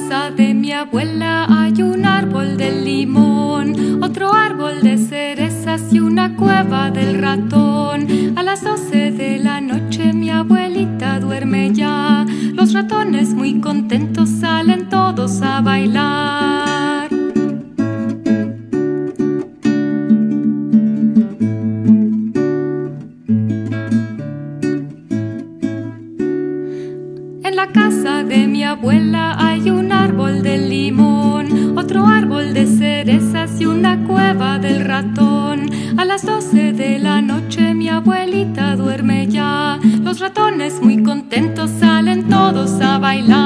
casa de mi abuela hay un árbol de limón, otro árbol de cerezas y una cueva del ratón. A las 12 de la noche mi abuelita duerme ya. Los ratones muy contentos salen todos a bailar. En la casa de mi abuela hay un árbol de limón, otro árbol de cerezas y una cueva del ratón. A las 12 de la noche mi abuelita duerme ya. Los ratones muy contentos salen todos a bailar.